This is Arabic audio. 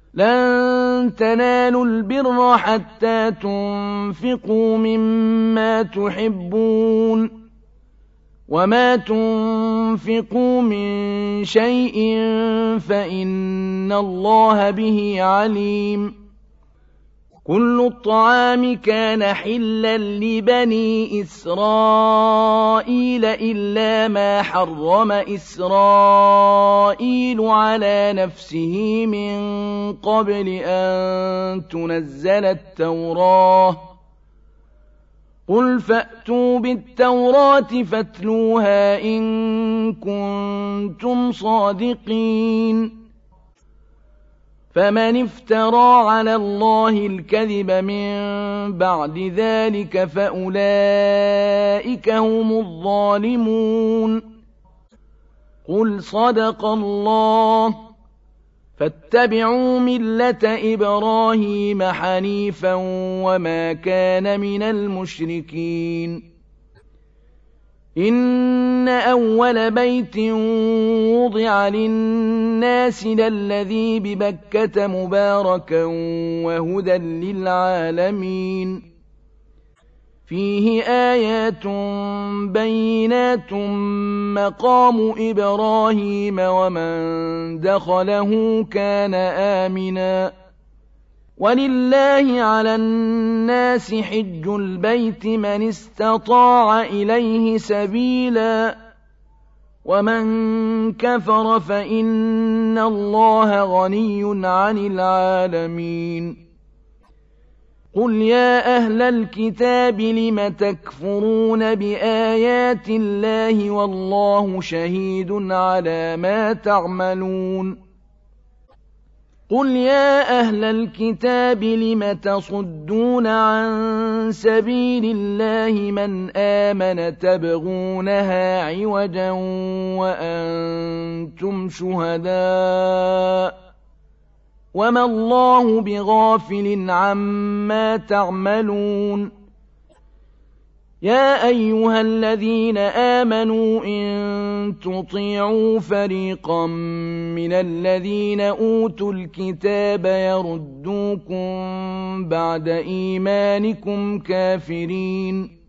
لن تنالوا البر حتى تنفقوا مما تحبون وما تنفقوا من شيء فإن الله به عليم كل الطعام كان حلا لبني إسرائيل إلا ما حرم إسرائيل على نفسه من قبل أن تنزل التوراة قل فأتوا بالتوراة فاتلوها إن كنتم صادقين فمن افترى على الله الكذب من بعد ذلك فأولئك هم الظالمون قل صدق الله فاتبعوا ملة إبراهيم حنيفا وما كان من المشركين إن أول بيت وضع للناس للذي ببكة مباركا وهدى للعالمين فيه آيات بينات مقام إبراهيم ومن دخله كان آمنا ولله على الناس حج البيت من استطاع إليه سبيلا ومن كفر فإن الله غني عن العالمين قل يا أهل الكتاب لم تكفرون بآيات الله والله شهيد على ما تعملون قل يا أهل الكتاب لم تصدون عن سبيل الله من آمن تبغونها عوجا وأنتم شهداء وما الله بغافل عما تعملون يا أيها الذين آمنوا إن تطيعوا فريقا من الذين أوتوا الكتاب يردوكم بعد إيمانكم كافرين